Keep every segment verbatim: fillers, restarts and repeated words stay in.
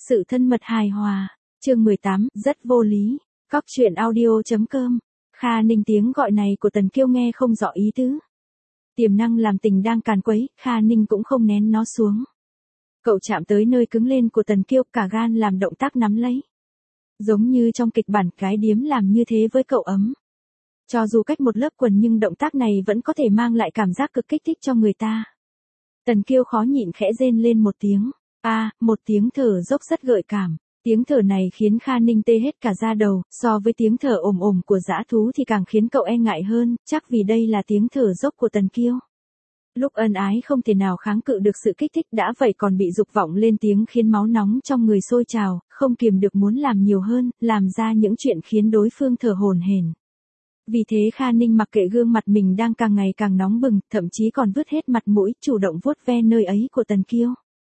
Sự thân mật hài hòa. Chương mười tám, rất vô lý. Cóc truyện audio.com. Kha Ninh tiếng gọi này của Tần Kiêu nghe không rõ ý tứ. Tiềm năng làm tình đang càn quấy, Kha Ninh cũng không nén nó xuống. Cậu chạm tới nơi cứng lên của Tần Kiêu, cả gan làm động tác nắm lấy. Giống như trong kịch bản cái điếm làm như thế với cậu ấm. Cho dù cách một lớp quần nhưng động tác này vẫn có thể mang lại cảm giác cực kích thích cho người ta. Tần Kiêu khó nhịn khẽ rên lên một tiếng. A, à, một tiếng thở dốc rất gợi cảm. Tiếng thở này khiến Kha Ninh tê hết cả da đầu, so với tiếng thở ồm ồm của dã thú thì càng khiến cậu e ngại hơn, chắc vì đây là tiếng thở dốc của Tần Kiêu. Lúc ân ái không thể nào kháng cự được sự kích thích đã vậy còn bị dục vọng lên tiếng khiến máu nóng trong người sôi trào, không kiềm được muốn làm nhiều hơn, làm ra những chuyện khiến đối phương thở hổn hển. Vì thế Kha Ninh mặc kệ gương mặt mình đang càng ngày càng nóng bừng, thậm chí còn vứt hết mặt mũi, chủ động vuốt ve nơi ấy của Tần Kiêu.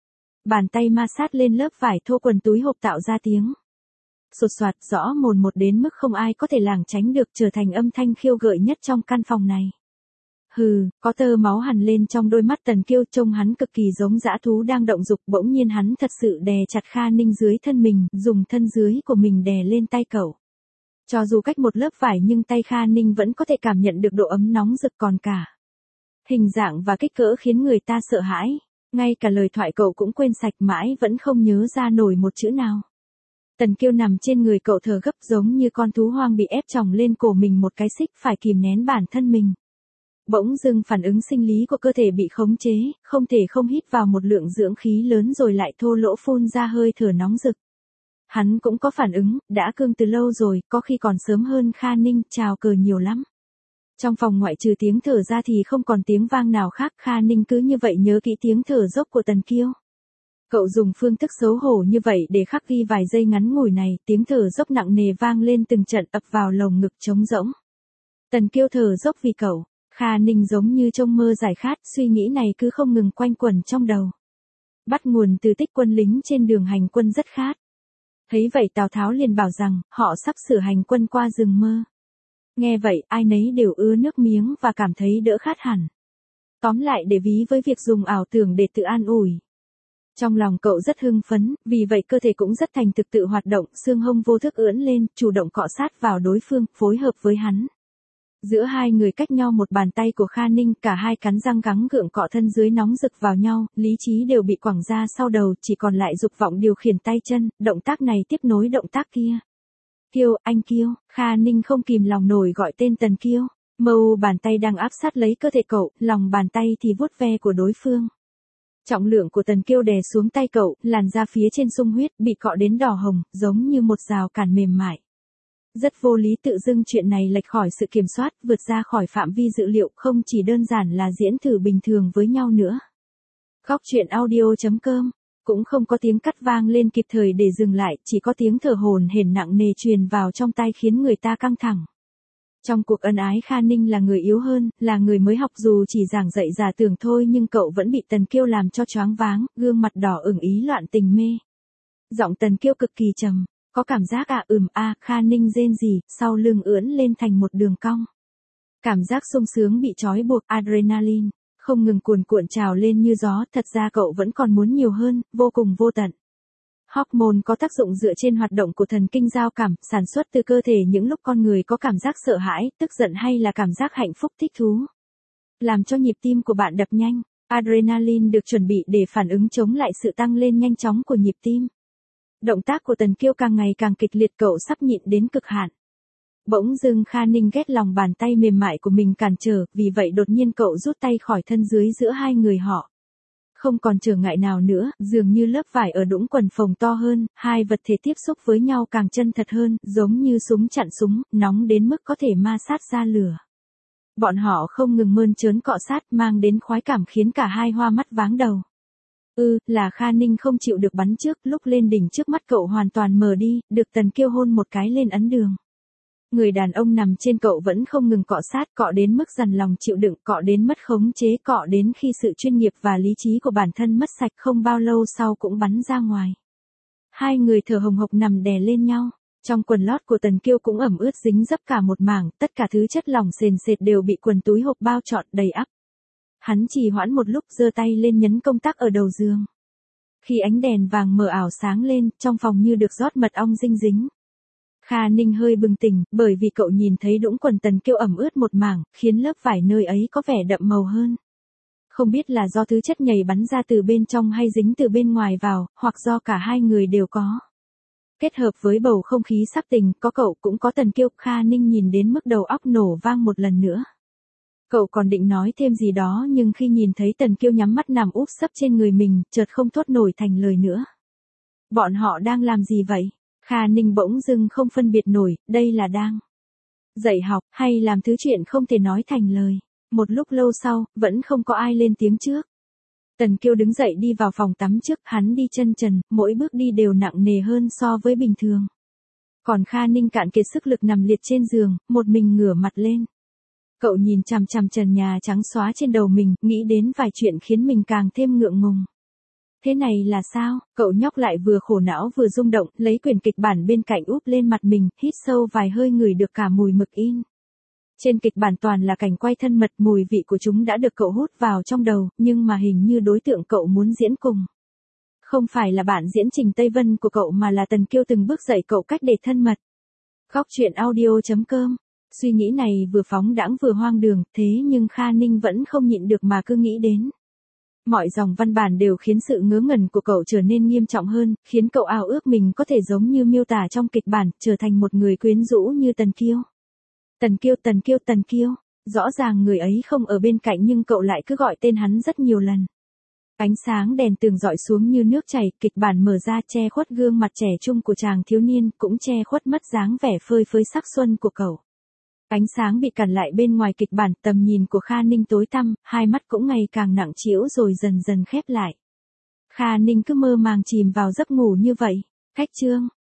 Bàn tay ma sát lên lớp vải thô quần túi hộp tạo ra tiếng sột soạt rõ mồn một đến mức không ai có thể lảng tránh được, trở thành âm thanh khiêu gợi nhất trong căn phòng này. Hừ, có tơ máu hằn lên trong đôi mắt Tần Kiêu, trông hắn cực kỳ giống dã thú đang động dục, bỗng nhiên hắn thật sự đè chặt Kha Ninh dưới thân mình, dùng thân dưới của mình đè lên tay cậu. Cho dù cách một lớp vải nhưng tay Kha Ninh vẫn có thể cảm nhận được độ ấm nóng rực, còn cả hình dạng và kích cỡ khiến người ta sợ hãi. Ngay cả lời thoại cậu cũng quên sạch, mãi vẫn không nhớ ra nổi một chữ nào. Tần Kiêu nằm trên người cậu thở gấp giống như con thú hoang bị ép chồng lên cổ mình một cái xích, phải kìm nén bản thân mình. Bỗng dưng phản ứng sinh lý của cơ thể bị khống chế, không thể không hít vào một lượng dưỡng khí lớn rồi lại thô lỗ phun ra hơi thở nóng rực. Hắn cũng có phản ứng, đã cương từ lâu rồi, có khi còn sớm hơn Kha Ninh, chào cờ nhiều lắm. Trong phòng ngoại trừ tiếng thở ra thì không còn tiếng vang nào khác, Kha Ninh cứ như vậy nhớ kỹ tiếng thở dốc của Tần Kiêu. Cậu dùng phương thức xấu hổ như vậy để khắc ghi vài giây ngắn ngủi này, tiếng thở dốc nặng nề vang lên từng trận ập vào lồng ngực trống rỗng. Tần Kiêu thở dốc vì cậu, Kha Ninh giống như trong mơ giải khát, suy nghĩ này cứ không ngừng quanh quẩn trong đầu. Bắt nguồn từ tích quân lính trên đường hành quân rất khát. Thấy vậy Tào Tháo liền bảo rằng, họ sắp sửa hành quân qua rừng mơ. Nghe vậy, ai nấy đều ứa nước miếng và cảm thấy đỡ khát hẳn. Tóm lại để ví với việc dùng ảo tưởng để tự an ủi. Trong lòng cậu rất hưng phấn, vì vậy cơ thể cũng rất thành thực tự hoạt động, xương hông vô thức ưỡn lên, chủ động cọ sát vào đối phương, phối hợp với hắn. Giữa hai người cách nhau một bàn tay của Kha Ninh, cả hai cắn răng gắng gượng cọ thân dưới nóng rực vào nhau, lý trí đều bị quẳng ra sau đầu, chỉ còn lại dục vọng điều khiển tay chân, động tác này tiếp nối động tác kia. Kiêu, anh Kiêu, Kha Ninh không kìm lòng nổi gọi tên Tần Kiêu. Mâu bàn tay đang áp sát lấy cơ thể cậu, lòng bàn tay thì vuốt ve của đối phương. Trọng lượng của Tần Kiêu đè xuống tay cậu, làn da phía trên sung huyết, bị cọ đến đỏ hồng, giống như một rào cản mềm mại. Rất vô lý, tự dưng chuyện này lệch khỏi sự kiểm soát, vượt ra khỏi phạm vi dự liệu, không chỉ đơn giản là diễn thử bình thường với nhau nữa. Cóc truyện audio.com. Cũng không có tiếng cắt vang lên kịp thời để dừng lại, chỉ có tiếng thở hổn hển nặng nề truyền vào trong tai khiến người ta căng thẳng. Trong cuộc ân ái Kha Ninh là người yếu hơn, là người mới học, dù chỉ giảng dạy giả tưởng thôi nhưng cậu vẫn bị Tần Kiêu làm cho choáng váng, gương mặt đỏ ửng ý loạn tình mê. Giọng Tần Kiêu cực kỳ trầm, có cảm giác à ừm a, à, Kha Ninh rên rỉ, sau lưng ưỡn lên thành một đường cong. Cảm giác sung sướng bị trói buộc, adrenaline không ngừng cuồn cuộn trào lên như gió, thật ra cậu vẫn còn muốn nhiều hơn, vô cùng vô tận. Hormone có tác dụng dựa trên hoạt động của thần kinh giao cảm, sản xuất từ cơ thể những lúc con người có cảm giác sợ hãi, tức giận hay là cảm giác hạnh phúc thích thú. Làm cho nhịp tim của bạn đập nhanh, adrenaline được chuẩn bị để phản ứng chống lại sự tăng lên nhanh chóng của nhịp tim. Động tác của Tần Kiêu càng ngày càng kịch liệt, cậu sắp nhịn đến cực hạn. Bỗng dưng Kha Ninh ghét lòng bàn tay mềm mại của mình cản trở, vì vậy đột nhiên cậu rút tay khỏi thân dưới giữa hai người họ. Không còn trở ngại nào nữa, dường như lớp vải ở đũng quần phồng to hơn, hai vật thể tiếp xúc với nhau càng chân thật hơn, giống như súng chặn súng, nóng đến mức có thể ma sát ra lửa. Bọn họ không ngừng mơn trớn cọ sát, mang đến khoái cảm khiến cả hai hoa mắt váng đầu. Ừ, là Kha Ninh không chịu được bắn trước, lúc lên đỉnh trước mắt cậu hoàn toàn mờ đi, được Tần Kiêu hôn một cái lên ấn đường. Người đàn ông nằm trên cậu vẫn không ngừng cọ sát, cọ đến mức dằn lòng chịu đựng, cọ đến mất khống chế, cọ đến khi sự chuyên nghiệp và lý trí của bản thân mất sạch, không bao lâu sau cũng bắn ra ngoài. Hai người thở hồng hộc nằm đè lên nhau, trong quần lót của Tần Kiêu cũng ẩm ướt dính dấp cả một mảng, tất cả thứ chất lỏng sền sệt đều bị quần túi hộp bao trọn đầy ắp. Hắn trì hoãn một lúc, giơ tay lên nhấn công tắc ở đầu giường. Khi ánh đèn vàng mờ ảo sáng lên, trong phòng như được rót mật ong dinh dính. Kha Ninh hơi bừng tỉnh, bởi vì cậu nhìn thấy đũng quần Tần Kiêu ẩm ướt một mảng, khiến lớp vải nơi ấy có vẻ đậm màu hơn. Không biết là do thứ chất nhầy bắn ra từ bên trong hay dính từ bên ngoài vào, hoặc do cả hai người đều có. Kết hợp với bầu không khí sắp tình, có cậu cũng có Tần Kiêu, Kha Ninh nhìn đến mức đầu óc nổ vang một lần nữa. Cậu còn định nói thêm gì đó nhưng khi nhìn thấy Tần Kiêu nhắm mắt nằm úp sấp trên người mình, chợt không thốt nổi thành lời nữa. Bọn họ đang làm gì vậy? Kha Ninh bỗng dưng không phân biệt nổi, đây là đang dạy học, hay làm thứ chuyện không thể nói thành lời. Một lúc lâu sau, vẫn không có ai lên tiếng trước. Tần Kiêu đứng dậy đi vào phòng tắm trước, hắn đi chân trần, mỗi bước đi đều nặng nề hơn so với bình thường. Còn Kha Ninh cạn kiệt sức lực nằm liệt trên giường, một mình ngửa mặt lên. Cậu nhìn chằm chằm trần nhà trắng xóa trên đầu mình, nghĩ đến vài chuyện khiến mình càng thêm ngượng ngùng. Thế này là sao? Cậu nhóc lại vừa khổ não vừa rung động, lấy quyển kịch bản bên cạnh úp lên mặt mình, hít sâu vài hơi ngửi được cả mùi mực in. Trên kịch bản toàn là cảnh quay thân mật, mùi vị của chúng đã được cậu hút vào trong đầu, nhưng mà hình như đối tượng cậu muốn diễn cùng. Không phải là bạn diễn Trình Tây Vân của cậu mà là Tần Kiêu từng bước dạy cậu cách để thân mật. Góc truyện audio chấm com. Suy nghĩ này vừa phóng đãng vừa hoang đường, thế nhưng Kha Ninh vẫn không nhịn được mà cứ nghĩ đến. Mọi dòng văn bản đều khiến sự ngớ ngẩn của cậu trở nên nghiêm trọng hơn, khiến cậu ao ước mình có thể giống như miêu tả trong kịch bản, trở thành một người quyến rũ như Tần Kiêu. Tần Kiêu, Tần Kiêu, Tần Kiêu. Rõ ràng người ấy không ở bên cạnh nhưng cậu lại cứ gọi tên hắn rất nhiều lần. Ánh sáng đèn tường dọi xuống như nước chảy, kịch bản mở ra che khuất gương mặt trẻ trung của chàng thiếu niên, cũng che khuất mất dáng vẻ phơi phới sắc xuân của cậu. Ánh sáng bị cản lại bên ngoài kịch bản, tầm nhìn của Kha Ninh tối tăm, hai mắt cũng ngày càng nặng trĩu rồi dần dần khép lại. Kha Ninh cứ mơ màng chìm vào giấc ngủ như vậy. Cách chương